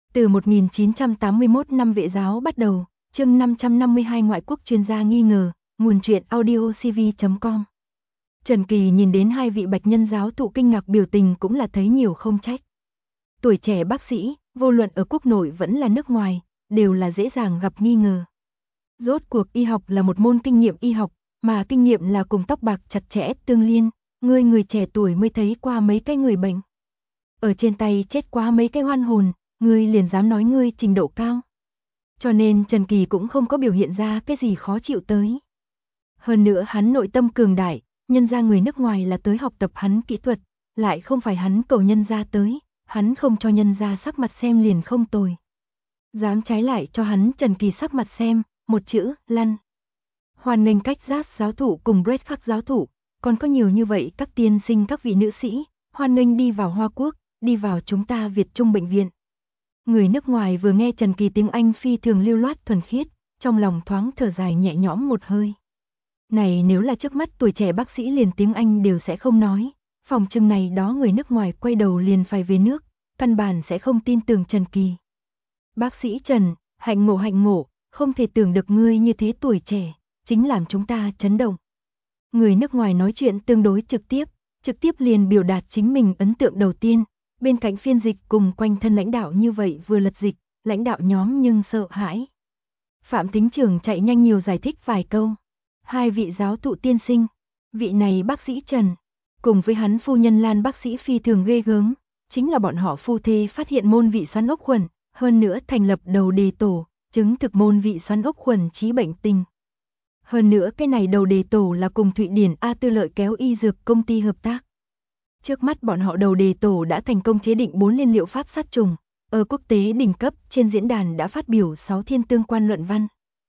Từ 1981 năm vệ giáo bắt đầu, chương 552 ngoại quốc chuyên gia nghi ngờ, nguồn truyện audiocv.com. Trần Kỳ nhìn đến hai vị bạch nhân giáo thụ kinh ngạc biểu tình cũng là thấy nhiều không trách. Tuổi trẻ bác sĩ, vô luận ở quốc nội vẫn là nước ngoài, đều là dễ dàng gặp nghi ngờ. Rốt cuộc y học là một môn kinh nghiệm y học, mà kinh nghiệm là cùng tóc bạc chặt chẽ tương liên, người trẻ tuổi mới thấy qua mấy cái người bệnh. Ở trên tay chết quá mấy cái hoan hồn, ngươi liền dám nói ngươi trình độ cao. Cho nên Trần Kỳ cũng không có biểu hiện ra cái gì khó chịu tới. Hơn nữa hắn nội tâm cường đại, nhân ra người nước ngoài là tới học tập hắn kỹ thuật, lại không phải hắn cầu nhân ra tới, hắn không cho nhân ra sắc mặt xem liền không tồi. Dám trái lại cho hắn Trần Kỳ sắc mặt xem, một chữ, lăn. Hoan nghênh cách giác giáo thụ cùng Brett Khắc giáo thụ, còn có nhiều như vậy các tiên sinh các vị nữ sĩ, hoan nghênh đi vào Hoa Quốc, đi vào chúng ta Việt Trung bệnh viện. Người nước ngoài vừa nghe Trần Kỳ tiếng Anh phi thường lưu loát thuần khiết, trong lòng thoáng thở dài nhẹ nhõm một hơi. Này nếu là trước mắt tuổi trẻ bác sĩ liền tiếng Anh đều sẽ không nói, phòng chừng này đó người nước ngoài quay đầu liền phải về nước, căn bản sẽ không tin tưởng Trần Kỳ. Bác sĩ Trần, hạnh ngộ, không thể tưởng được ngươi như thế tuổi trẻ, chính làm chúng ta chấn động. Người nước ngoài nói chuyện tương đối trực tiếp liền biểu đạt chính mình ấn tượng đầu tiên. Bên cạnh phiên dịch cùng quanh thân lãnh đạo như vậy vừa lật dịch, lãnh đạo nhóm nhưng sợ hãi. Phạm Thính Trưởng chạy nhanh nhiều giải thích vài câu. Hai vị giáo thụ tiên sinh, vị này bác sĩ Trần, cùng với hắn phu nhân Lan bác sĩ phi thường ghê gớm, chính là bọn họ phu thê phát hiện môn vị xoắn ốc khuẩn, hơn nữa thành lập đầu đề tổ, chứng thực môn vị xoắn ốc khuẩn trí bệnh tình. Hơn nữa cái này đầu đề tổ là cùng Thụy Điển A Tư Lợi kéo y dược công ty hợp tác. Trước mắt bọn họ đầu đề tổ đã thành công chế định 4 liên liệu pháp sát trùng, ở quốc tế đỉnh cấp trên diễn đàn đã phát biểu 6 thiên tương quan luận văn.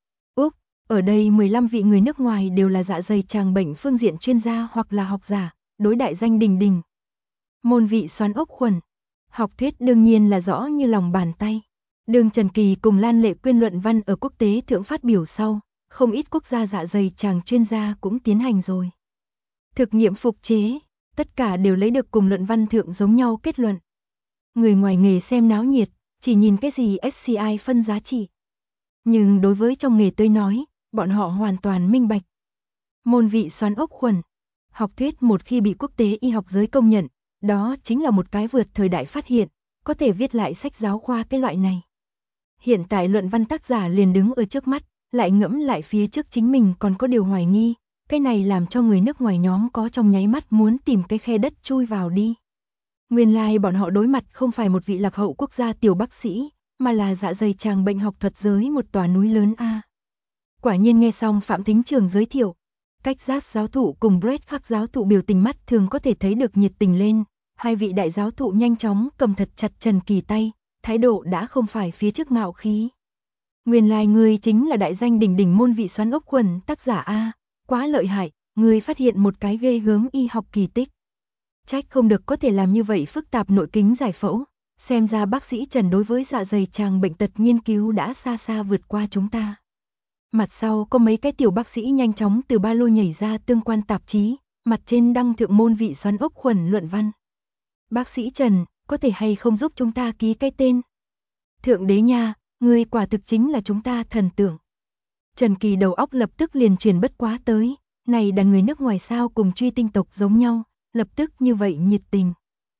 Ở đây 15 vị người nước ngoài đều là dạ dày tràng bệnh phương diện chuyên gia hoặc là học giả, đối đại danh đình đình. Môn vị xoắn ốc khuẩn, học thuyết đương nhiên là rõ như lòng bàn tay. Đường Trần Kỳ cùng Lan Lệ Quyên luận văn ở quốc tế thượng phát biểu sau, không ít quốc gia dạ dày tràng chuyên gia cũng tiến hành rồi. Thực nghiệm phục chế, tất cả đều lấy được cùng luận văn thượng giống nhau kết luận. Người ngoài nghề xem náo nhiệt, chỉ nhìn cái gì SCI phân giá trị. Nhưng đối với trong nghề tôi nói, bọn họ hoàn toàn minh bạch. Môn vị xoắn ốc khuẩn, học thuyết một khi bị quốc tế y học giới công nhận, đó chính là một cái vượt thời đại phát hiện, có thể viết lại sách giáo khoa cái loại này. Hiện tại luận văn tác giả liền đứng ở trước mắt, lại ngẫm lại phía trước chính mình còn có điều hoài nghi, cái này làm cho người nước ngoài nhóm có trong nháy mắt muốn tìm cái khe đất chui vào đi. Nguyên lai bọn họ đối mặt không phải một vị lạc hậu quốc gia tiểu bác sĩ, mà là dạ dày tràng bệnh học thuật giới một tòa núi lớn a. Quả nhiên nghe xong Phạm Thính Trường giới thiệu, cách giác giáo thụ cùng Brett Khắc giáo thụ biểu tình mắt thường có thể thấy được nhiệt tình lên, hai vị đại giáo thụ nhanh chóng cầm thật chặt Trần Kỳ tay, thái độ đã không phải phía trước ngạo khí. Nguyên lai ngươi chính là đại danh đỉnh đỉnh môn vị xoắn ốc khuẩn tác giả a, quá lợi hại, ngươi phát hiện một cái ghê gớm y học kỳ tích. Trách không được có thể làm như vậy phức tạp nội kính giải phẫu, xem ra bác sĩ Trần đối với dạ dày tràng bệnh tật nghiên cứu đã xa xa vượt qua chúng ta. Mặt sau có mấy cái tiểu bác sĩ nhanh chóng từ ba lô nhảy ra tương quan tạp chí, mặt trên đăng thượng môn vị xoắn ốc khuẩn luận văn. Bác sĩ Trần, có thể hay không giúp chúng ta ký cái tên? Thượng đế nha, ngươi quả thực chính là chúng ta thần tượng. Trần Kỳ đầu óc lập tức liền truyền bất quá tới, này đàn người nước ngoài sao cùng truy tinh tộc giống nhau, lập tức như vậy nhiệt tình.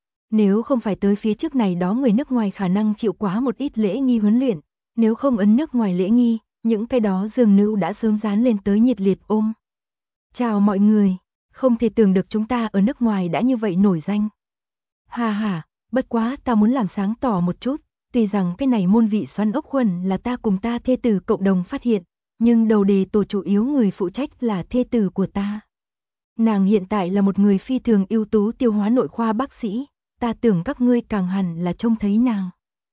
Nếu không phải tới phía trước này đó người nước ngoài khả năng chịu quá một ít lễ nghi huấn luyện, nếu không ấn nước ngoài lễ nghi, những cái đó dường nữ đã sớm dán lên tới nhiệt liệt ôm. Chào mọi người, không thể tưởng được chúng ta ở nước ngoài đã như vậy nổi danh. Ha ha, bất quá ta muốn làm sáng tỏ một chút, tuy rằng cái này môn vị xoắn ốc khuẩn là ta cùng ta thê tử cộng đồng phát hiện, nhưng đầu đề tổ chủ yếu người phụ trách là thê tử của ta. Nàng hiện tại là một người phi thường ưu tú tiêu hóa nội khoa bác sĩ, ta tưởng các ngươi càng hẳn là trông thấy nàng.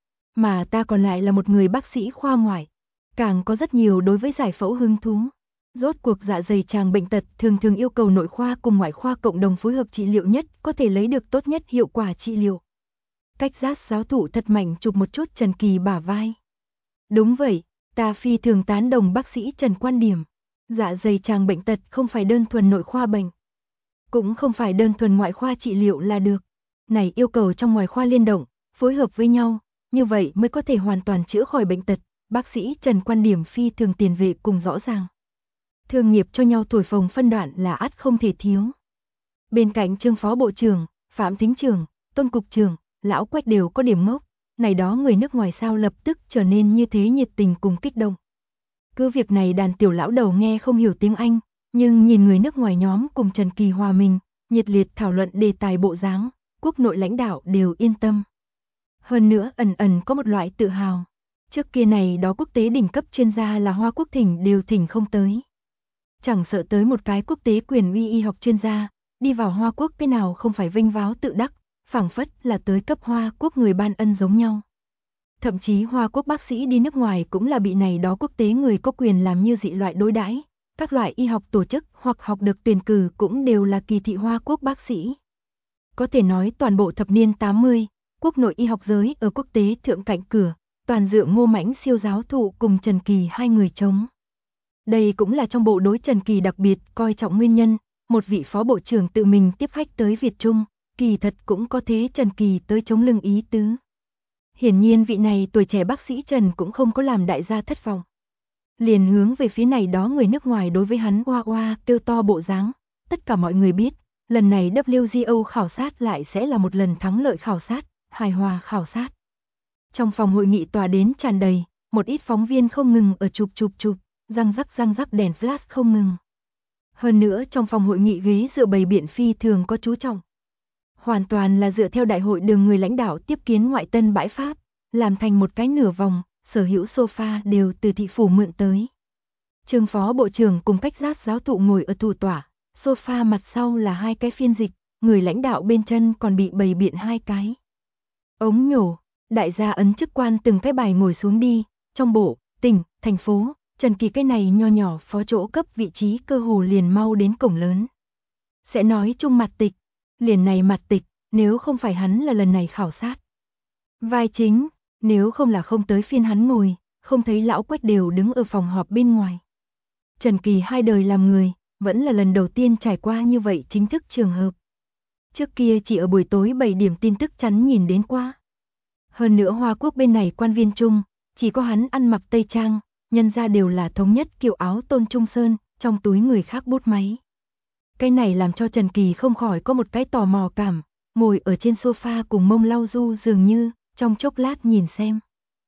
Mà ta còn lại là một người bác sĩ khoa ngoại, càng có rất nhiều đối với giải phẫu hứng thú. Rốt cuộc dạ dày tràng bệnh tật thường thường yêu cầu nội khoa cùng ngoại khoa cộng đồng phối hợp trị liệu nhất, có thể lấy được tốt nhất hiệu quả trị liệu. Cách giác giáo thụ thật mạnh chụp một chút Trần Kỳ bả vai. Đúng vậy, ta phi thường tán đồng bác sĩ Trần quan điểm. Dạ dày tràng bệnh tật không phải đơn thuần nội khoa bệnh, cũng không phải đơn thuần ngoại khoa trị liệu là được. Này yêu cầu trong ngoài khoa liên động, phối hợp với nhau, như vậy mới có thể hoàn toàn chữa khỏi bệnh tật. Bác sĩ Trần quan điểm phi thường tiền vệ cùng rõ ràng. Thương nghiệp cho nhau thổi phồng phân đoạn là ắt không thể thiếu. Bên cạnh Trương Phó Bộ trưởng, Phạm Thính trưởng, Tôn Cục trưởng, Lão Quách đều có điểm ngốc. Này đó người nước ngoài sao lập tức trở nên như thế nhiệt tình cùng kích động. Cứ việc này đàn tiểu lão đầu nghe không hiểu tiếng Anh, nhưng nhìn người nước ngoài nhóm cùng Trần Kỳ hòa mình, nhiệt liệt thảo luận đề tài bộ dáng, quốc nội lãnh đạo đều yên tâm. Hơn nữa ẩn có một loại tự hào. Trước kia này đó quốc tế đỉnh cấp chuyên gia là Hoa Quốc thỉnh đều thỉnh không tới. Chẳng sợ tới một cái quốc tế quyền uy y học chuyên gia, đi vào Hoa Quốc cái nào không phải vinh váo tự đắc, phảng phất là tới cấp Hoa Quốc người ban ân giống nhau. Thậm chí Hoa Quốc bác sĩ đi nước ngoài cũng là bị này đó quốc tế người có quyền làm như dị loại đối đãi. Các loại y học tổ chức hoặc học được tuyển cử cũng đều là kỳ thị Hoa Quốc bác sĩ. Có thể nói toàn bộ thập niên 80, quốc nội y học giới ở quốc tế thượng cạnh cửa, toàn dựa Ngô Mãnh siêu giáo thụ cùng Trần Kỳ hai người chống. Đây cũng là trong bộ đối Trần Kỳ đặc biệt coi trọng nguyên nhân, một vị phó bộ trưởng tự mình tiếp khách tới Việt Trung, kỳ thật cũng có thế Trần Kỳ tới chống lưng ý tứ. Hiển nhiên vị này tuổi trẻ bác sĩ Trần cũng không có làm đại gia thất vọng. Liền hướng về phía này đó người nước ngoài đối với hắn oa oa kêu to bộ dáng. Tất cả mọi người biết, lần này WGO khảo sát lại sẽ là một lần thắng lợi khảo sát, hài hòa khảo sát. Trong phòng hội nghị tòa đến tràn đầy, một ít phóng viên không ngừng ở chụp, răng rắc đèn flash không ngừng. Hơn nữa trong phòng hội nghị ghế dựa bày biện phi thường có chú trọng. Hoàn toàn là dựa theo đại hội đường người lãnh đạo tiếp kiến ngoại tân bãi Pháp, làm thành một cái nửa vòng, sở hữu sofa đều từ thị phủ mượn tới. Trương Phó Bộ trưởng cùng Cách Giác giáo thụ ngồi ở thủ tọa, sofa mặt sau là hai cái phiên dịch, người lãnh đạo bên chân còn bị bày biện hai cái ống nhổ. Đại gia ấn chức quan từng cái bài ngồi xuống đi, trong bộ, tỉnh, thành phố, Trần Kỳ cái này nho nhỏ phó chỗ cấp vị trí cơ hồ liền mau đến cổng lớn. Sẽ nói chung mặt tịch, liền này mặt tịch, nếu không phải hắn là lần này khảo sát vai chính, nếu không là không tới phiên hắn ngồi, không thấy lão Quách đều đứng ở phòng họp bên ngoài. Trần Kỳ hai đời làm người, vẫn là lần đầu tiên trải qua như vậy chính thức trường hợp. Trước kia chỉ ở buổi tối 7 điểm tin tức chắn nhìn đến qua. Hơn nữa Hoa Quốc bên này quan viên chung, chỉ có hắn ăn mặc tây trang, nhân ra đều là thống nhất kiểu áo tôn trung sơn, trong túi người khác bút máy. Cái này làm cho Trần Kỳ không khỏi có một cái tò mò cảm, ngồi ở trên sofa cùng mông lau du dường như, trong chốc lát nhìn xem.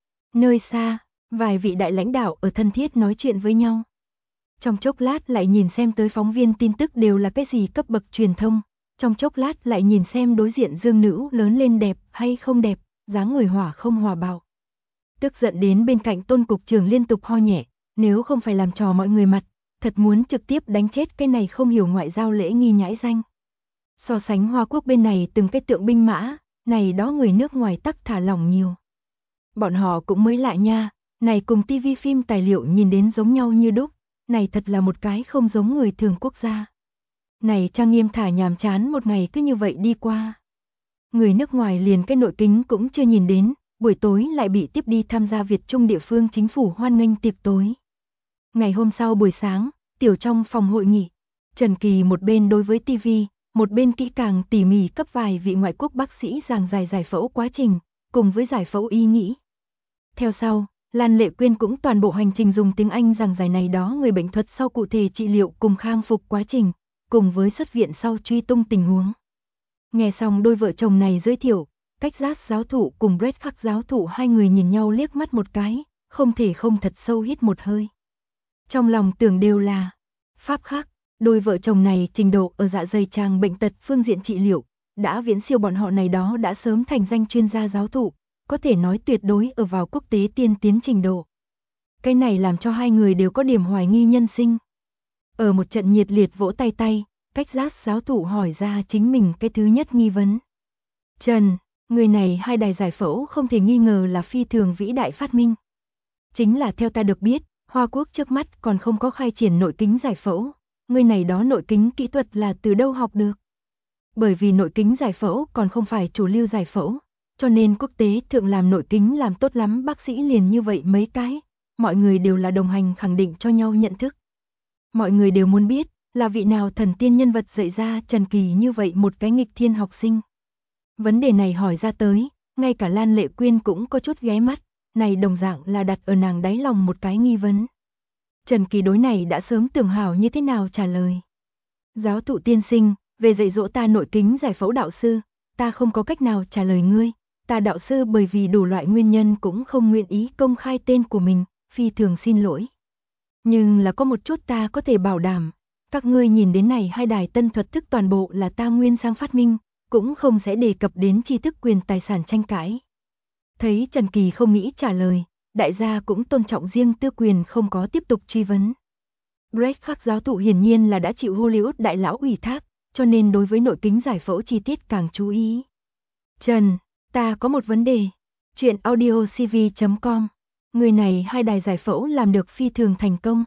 Nơi xa, vài vị đại lãnh đạo ở thân thiết nói chuyện với nhau. Trong chốc lát lại nhìn xem tới phóng viên tin tức đều là cái gì cấp bậc truyền thông, trong chốc lát lại nhìn xem đối diện Dương Nữ lớn lên đẹp hay không đẹp, dáng người hỏa không hòa bạo. Tức giận đến bên cạnh Tôn Cục trưởng liên tục ho nhẹ, nếu không phải làm trò mọi người mặt, thật muốn trực tiếp đánh chết cái này không hiểu ngoại giao lễ nghi nhãi danh. So sánh Hoa Quốc bên này từng cái tượng binh mã, này đó người nước ngoài tắc thả lỏng nhiều. Bọn họ cũng mới lạ nha, này cùng TV phim tài liệu nhìn đến giống nhau như đúc, này thật là một cái không giống người thường quốc gia. Này trang nghiêm thả nhàm chán một ngày cứ như vậy đi qua. Người nước ngoài liền cái nội kính cũng chưa nhìn đến, buổi tối lại bị tiếp đi tham gia Việt Trung địa phương chính phủ hoan nghênh tiệc tối. Ngày hôm sau buổi sáng, tiểu trong phòng hội nghị, Trần Kỳ một bên đối với TV, một bên kỹ càng tỉ mỉ cấp vài vị ngoại quốc bác sĩ giảng giải giải phẫu quá trình, cùng với giải phẫu ý nghĩ. Theo sau, Lan Lệ Quyên cũng toàn bộ hành trình dùng tiếng Anh giảng giải này đó người bệnh thuật sau cụ thể trị liệu cùng khang phục quá trình, cùng với xuất viện sau truy tung tình huống. Nghe xong đôi vợ chồng này giới thiệu, Cách Giác giáo thụ cùng Brett Khắc giáo thụ hai người nhìn nhau liếc mắt một cái, không thể không thật sâu hít một hơi. Trong lòng tưởng đều là Pháp Khắc, đôi vợ chồng này trình độ ở dạ dày tràng bệnh tật phương diện trị liệu, đã viễn siêu bọn họ này đó đã sớm thành danh chuyên gia giáo thụ, có thể nói tuyệt đối ở vào quốc tế tiên tiến trình độ. Cái này làm cho hai người đều có điểm hoài nghi nhân sinh. Ở một trận nhiệt liệt vỗ tay, Cách Giác giáo thụ hỏi ra chính mình cái thứ nhất nghi vấn. Trần, người này hai đài giải phẫu không thể nghi ngờ là phi thường vĩ đại phát minh. Chính là theo ta được biết, Hoa Quốc trước mắt còn không có khai triển nội kính giải phẫu, người này đó nội kính kỹ thuật là từ đâu học được. Bởi vì nội kính giải phẫu còn không phải chủ lưu giải phẫu, cho nên quốc tế thượng làm nội kính làm tốt lắm bác sĩ liền như vậy mấy cái, mọi người đều là đồng hành khẳng định cho nhau nhận thức. Mọi người đều muốn biết, là vị nào thần tiên nhân vật dạy ra Trần Kỳ như vậy một cái nghịch thiên học sinh. Vấn đề này hỏi ra tới, ngay cả Lan Lệ Quyên cũng có chút ghé mắt, này đồng dạng là đặt ở nàng đáy lòng một cái nghi vấn. Trần Kỳ đối này đã sớm tưởng hảo như thế nào trả lời. Giáo thụ tiên sinh, về dạy dỗ ta nội kính giải phẫu đạo sư, ta không có cách nào trả lời ngươi, ta đạo sư bởi vì đủ loại nguyên nhân cũng không nguyện ý công khai tên của mình, phi thường xin lỗi. Nhưng là có một chút ta có thể bảo đảm, các ngươi nhìn đến này hai đài tân thuật thức toàn bộ là ta nguyên sang phát minh, cũng không sẽ đề cập đến tri thức quyền tài sản tranh cãi. Thấy Trần Kỳ không nghĩ trả lời, đại gia cũng tôn trọng riêng tư quyền không có tiếp tục truy vấn. Brett Khắc giáo thụ hiển nhiên là đã chịu Hollywood đại lão ủy thác, cho nên đối với nội kính giải phẫu chi tiết càng chú ý. Trần, ta có một vấn đề. Chuyện audiocv.com. Người này hai đài giải phẫu làm được phi thường thành công.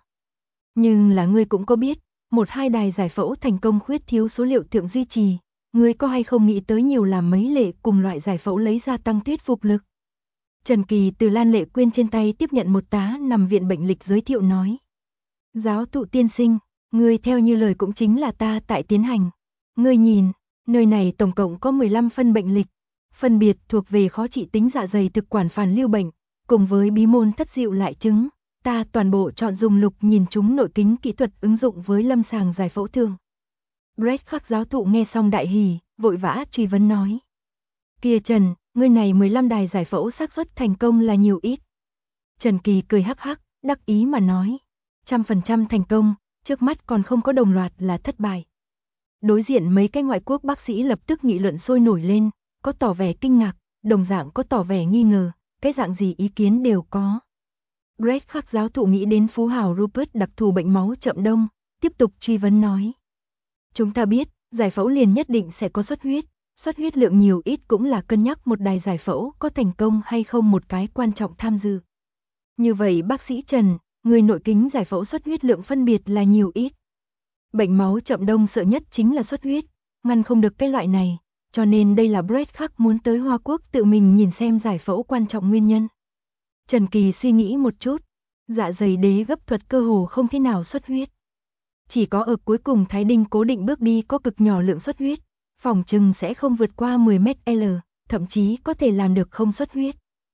Nhưng là ngươi cũng có biết, một hai đài giải phẫu thành công khuyết thiếu số liệu thượng duy trì. Ngươi có hay không nghĩ tới nhiều làm mấy lệ cùng loại giải phẫu lấy ra tăng thuyết phục lực? Trần Kỳ từ Lan Lệ Quyên trên tay tiếp nhận một tá nằm viện bệnh lịch giới thiệu nói. Giáo thụ tiên sinh, ngươi theo như lời cũng chính là ta tại tiến hành. Ngươi nhìn, nơi này tổng cộng có 15 phân bệnh lịch, phân biệt thuộc về khó trị tính dạ dày thực quản phản lưu bệnh, cùng với bí môn thất diệu lại chứng. Ta toàn bộ chọn dùng lục nhìn chúng nội kính kỹ thuật ứng dụng với lâm sàng giải phẫu thường. Brett Khắc giáo thụ nghe xong đại hỉ, vội vã truy vấn nói. Kia Trần, ngươi này 15 đài giải phẫu xác suất thành công là nhiều ít. Trần Kỳ cười hắc hắc, đắc ý mà nói. 100% thành công, trước mắt còn không có đồng loạt là thất bại. Đối diện mấy cái ngoại quốc bác sĩ lập tức nghị luận sôi nổi lên, có tỏ vẻ kinh ngạc, đồng dạng có tỏ vẻ nghi ngờ, cái dạng gì ý kiến đều có. Brett Khắc giáo thụ nghĩ đến phú hào Rupert đặc thù bệnh máu chậm đông, tiếp tục truy vấn nói. Chúng ta biết, giải phẫu liền nhất định sẽ có xuất huyết lượng nhiều ít cũng là cân nhắc một đài giải phẫu có thành công hay không một cái quan trọng tham dự. Như vậy bác sĩ Trần, người nội kính giải phẫu xuất huyết lượng phân biệt là nhiều ít. Bệnh máu chậm đông sợ nhất chính là xuất huyết, ngăn không được cái loại này, cho nên đây là Brett Khắc muốn tới Hoa Quốc tự mình nhìn xem giải phẫu quan trọng nguyên nhân. Trần Kỳ suy nghĩ một chút, dạ dày đế gấp thuật cơ hồ không thế nào xuất huyết. Chỉ có ở cuối cùng Thái Đinh cố định bước đi có cực nhỏ lượng xuất huyết, phòng chừng sẽ không vượt qua 10 ml, thậm chí có thể làm được không xuất huyết.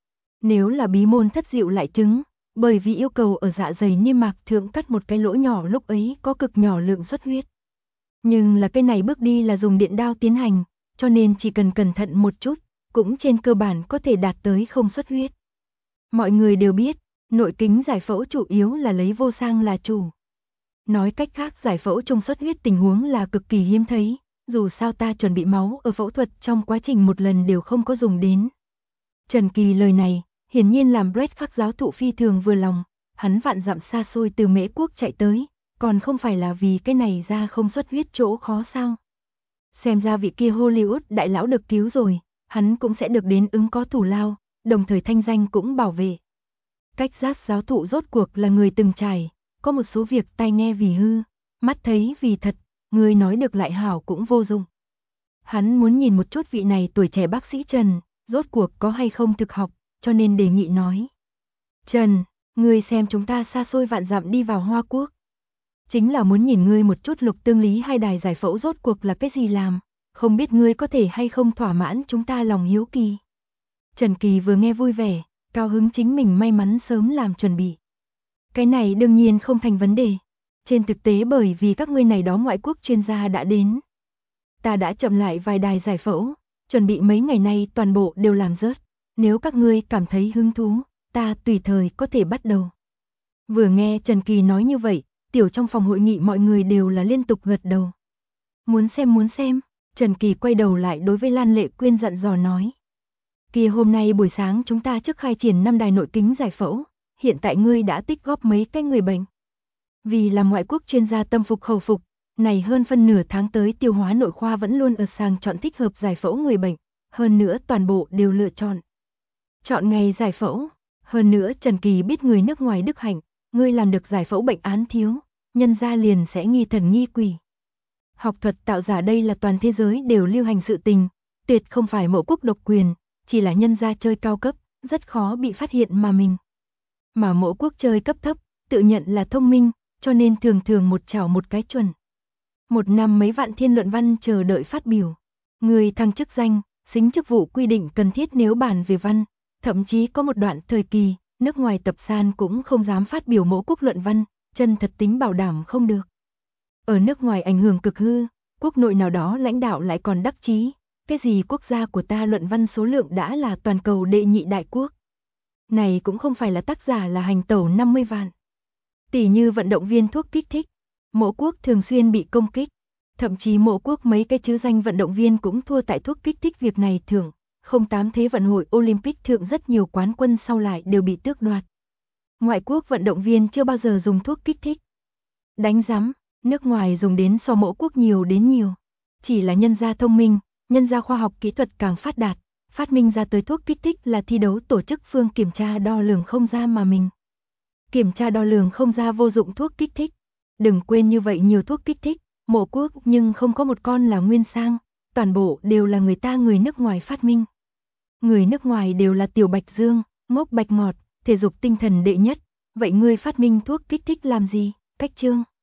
Nếu là bí môn thất diệu lại chứng, bởi vì yêu cầu ở dạ dày niêm mạc thượng cắt một cái lỗ nhỏ lúc ấy có cực nhỏ lượng xuất huyết. Nhưng là cái này bước đi là dùng điện đao tiến hành, cho nên chỉ cần cẩn thận một chút, cũng trên cơ bản có thể đạt tới không xuất huyết. Mọi người đều biết, nội kính giải phẫu chủ yếu là lấy vô sang là chủ. Nói cách khác giải phẫu trong xuất huyết tình huống là cực kỳ hiếm thấy, dù sao ta chuẩn bị máu ở phẫu thuật trong quá trình một lần đều không có dùng đến. Trần Kỳ lời này, hiển nhiên làm Brett Khắc giáo thụ phi thường vừa lòng, hắn vạn dặm xa xôi từ Mễ Quốc chạy tới, còn không phải là vì cái này ra không xuất huyết chỗ khó sao. Xem ra vị kia Hollywood đại lão được cứu rồi, hắn cũng sẽ được đến ứng có thủ lao, đồng thời thanh danh cũng bảo vệ. Cách giác giáo thụ rốt cuộc là người từng trải, có một số việc tai nghe vì hư, mắt thấy vì thật, người nói được lại hảo cũng vô dụng. Hắn muốn nhìn một chút vị này tuổi trẻ bác sĩ Trần, rốt cuộc có hay không thực học, cho nên đề nghị nói. Trần, ngươi xem chúng ta xa xôi vạn dặm đi vào Hoa Quốc. Chính là muốn nhìn ngươi một chút lục tương lý hai đài giải phẫu rốt cuộc là cái gì làm, không biết ngươi có thể hay không thỏa mãn chúng ta lòng hiếu kỳ. Trần Kỳ vừa nghe vui vẻ, cao hứng chính mình may mắn sớm làm chuẩn bị. Cái này đương nhiên không thành vấn đề. Trên thực tế bởi vì các ngươi này đó ngoại quốc chuyên gia đã đến. Ta đã chậm lại vài đài giải phẫu, chuẩn bị mấy ngày nay toàn bộ đều làm rớt. Nếu các ngươi cảm thấy hứng thú, ta tùy thời có thể bắt đầu. Vừa nghe Trần Kỳ nói như vậy, tiểu trong phòng hội nghị mọi người đều là liên tục gật đầu. Muốn xem, Trần Kỳ quay đầu lại đối với Lan Lệ Quyên dặn dò nói. Kia hôm nay buổi sáng chúng ta trước khai triển 5 đài nội kính giải phẫu, hiện tại ngươi đã tích góp mấy cái người bệnh. Vì là ngoại quốc chuyên gia tâm phục khẩu phục, này hơn phân nửa tháng tới tiêu hóa nội khoa vẫn luôn ở sàng chọn thích hợp giải phẫu người bệnh, hơn nữa toàn bộ đều lựa chọn. Chọn ngày giải phẫu, hơn nữa Trần Kỳ biết người nước ngoài đức hạnh, ngươi làm được giải phẫu bệnh án thiếu, nhân gia liền sẽ nghi thần nghi quỷ. Học thuật tạo giả đây là toàn thế giới đều lưu hành sự tình, tuyệt không phải mẫu quốc độc quyền, chỉ là nhân gia chơi cao cấp, rất khó bị phát hiện mà mình. Mà mẫu quốc chơi cấp thấp, tự nhận là thông minh, cho nên thường thường một chảo một cái chuẩn. Một năm mấy vạn thiên luận văn chờ đợi phát biểu. Người thăng chức danh, xính chức vụ quy định cần thiết nếu bàn về văn, thậm chí có một đoạn thời kỳ, nước ngoài tập san cũng không dám phát biểu mẫu quốc luận văn, chân thật tính bảo đảm không được. Ở nước ngoài ảnh hưởng cực hư, quốc nội nào đó lãnh đạo lại còn đắc chí, cái gì quốc gia của ta luận văn số lượng đã là toàn cầu đệ nhị đại quốc. Này cũng không phải là tác giả là hành tẩu 50 vạn. Tỷ như vận động viên thuốc kích thích, mẫu quốc thường xuyên bị công kích, thậm chí mẫu quốc mấy cái chữ danh vận động viên cũng thua tại thuốc kích thích việc này thường. 08 Thế vận hội Olympic thượng rất nhiều quán quân sau lại đều bị tước đoạt. Ngoại quốc vận động viên chưa bao giờ dùng thuốc kích thích. Đánh giám, nước ngoài dùng đến so mẫu quốc nhiều đến nhiều. Chỉ là nhân gia thông minh, nhân gia khoa học kỹ thuật càng phát đạt, phát minh ra tới thuốc kích thích là thi đấu tổ chức phương kiểm tra đo lường không ra mà mình. Kiểm tra đo lường không ra vô dụng thuốc kích thích. Đừng quên như vậy nhiều thuốc kích thích, mẫu quốc nhưng không có một con là nguyên sang, toàn bộ đều là người nước ngoài phát minh. Người nước ngoài đều là tiểu bạch dương, ngốc bạch ngọt, thể dục tinh thần đệ nhất, vậy ngươi phát minh thuốc kích thích làm gì? Cách chương